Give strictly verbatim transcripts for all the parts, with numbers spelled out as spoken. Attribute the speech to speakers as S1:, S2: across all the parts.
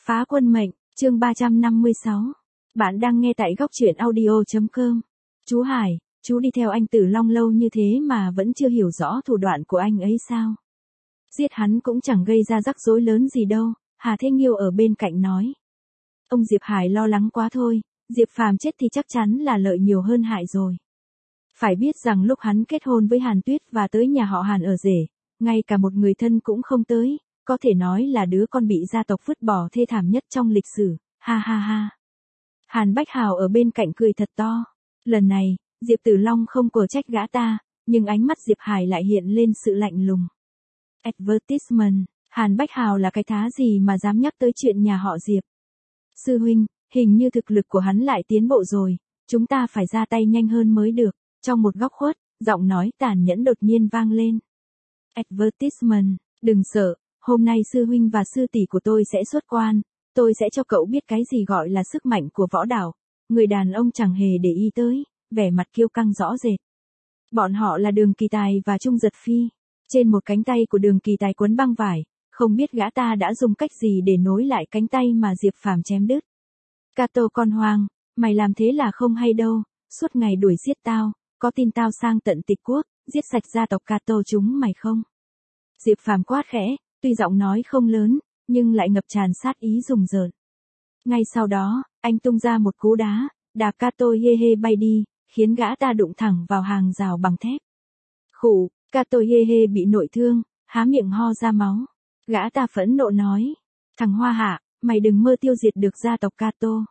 S1: Phá quân mệnh, chương ba trăm năm mươi sáu. Bạn đang nghe tại góc truyện audio chấm com. Chú Hải, chú đi theo anh Tử Long lâu như thế mà vẫn chưa hiểu rõ thủ đoạn của anh ấy sao? Giết hắn cũng chẳng gây ra rắc rối lớn gì đâu, Hà Thế Nghiêu ở bên cạnh nói. Ông Diệp Hải lo lắng quá thôi, Diệp Phàm chết thì chắc chắn là lợi nhiều hơn hại rồi. Phải biết rằng lúc hắn kết hôn với Hàn Tuyết và tới nhà họ Hàn ở rể, ngay cả một người thân cũng không tới, có thể nói là đứa con bị gia tộc vứt bỏ thê thảm nhất trong lịch sử, ha ha ha. Hàn Bách Hào ở bên cạnh cười thật to. Lần này, Diệp Tử Long không cờ trách gã ta, nhưng ánh mắt Diệp Hải lại hiện lên sự lạnh lùng. Advertisement, Hàn Bách Hào là cái thá gì mà dám nhắc tới chuyện nhà họ Diệp. Sư huynh, hình như thực lực của hắn lại tiến bộ rồi, chúng ta phải ra tay nhanh hơn mới được. Trong một góc khuất, giọng nói tàn nhẫn đột nhiên vang lên. Advertisement, đừng sợ, hôm nay sư huynh và sư tỷ của tôi sẽ xuất quan, tôi sẽ cho cậu biết cái gì gọi là sức mạnh của võ đạo. Người đàn ông chẳng hề để ý tới, vẻ mặt kiêu căng rõ rệt. Bọn họ là Đường Kỳ Tài và Trung Giật Phi. Trên một cánh tay của Đường Kỳ Tài quấn băng vải, không biết gã ta đã dùng cách gì để nối lại cánh tay mà Diệp Phàm chém đứt. Cato con hoang, mày làm thế là không hay đâu, suốt ngày đuổi giết tao, có tin tao sang tận Tịch Quốc, giết sạch gia tộc Cato chúng mày không? Diệp Phàm quát khẽ, tuy giọng nói không lớn, nhưng lại ngập tràn sát ý rùng rợn. Ngay sau đó, anh tung ra một cú đá, đạp Cato hê hê bay đi, khiến gã ta đụng thẳng vào hàng rào bằng thép. Khụ, Cato hê hê bị nội thương, há miệng ho ra máu. Gã ta phẫn nộ nói, thằng Hoa Hạ, mày đừng mơ tiêu diệt được gia tộc Cato.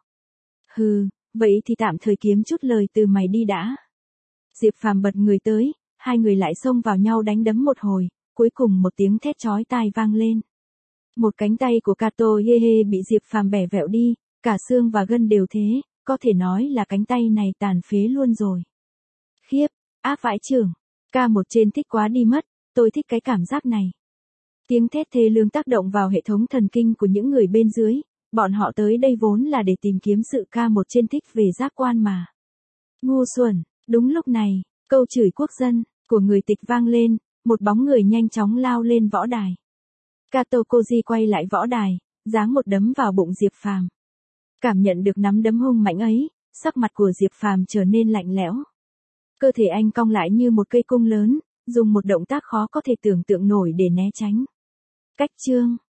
S1: Hừ, vậy thì tạm thời kiếm chút lời từ mày đi đã. Diệp Phàm bật người tới, hai người lại xông vào nhau đánh đấm một hồi, cuối cùng một tiếng thét chói tai vang lên. Một cánh tay của Cato hê hê bị Diệp Phàm bẻ vẹo đi, cả xương và gân đều thế, có thể nói là cánh tay này tàn phế luôn rồi. Khiếp, áp vãi chưởng, ca một trên thích quá đi mất, tôi thích cái cảm giác này. Tiếng thét thê lương tác động vào hệ thống thần kinh của những người bên dưới, bọn họ tới đây vốn là để tìm kiếm sự ca một trên thích về giác quan mà. Ngu xuẩn, đúng lúc này, câu chửi quốc dân của người Tịch vang lên, một bóng người nhanh chóng lao lên võ đài. Cato Koji quay lại võ đài, giáng một đấm vào bụng Diệp Phàm. Cảm nhận được nắm đấm hung mạnh ấy, sắc mặt của Diệp Phàm trở nên lạnh lẽo. Cơ thể anh cong lại như một cây cung lớn, dùng một động tác khó có thể tưởng tượng nổi để né tránh. Cách chương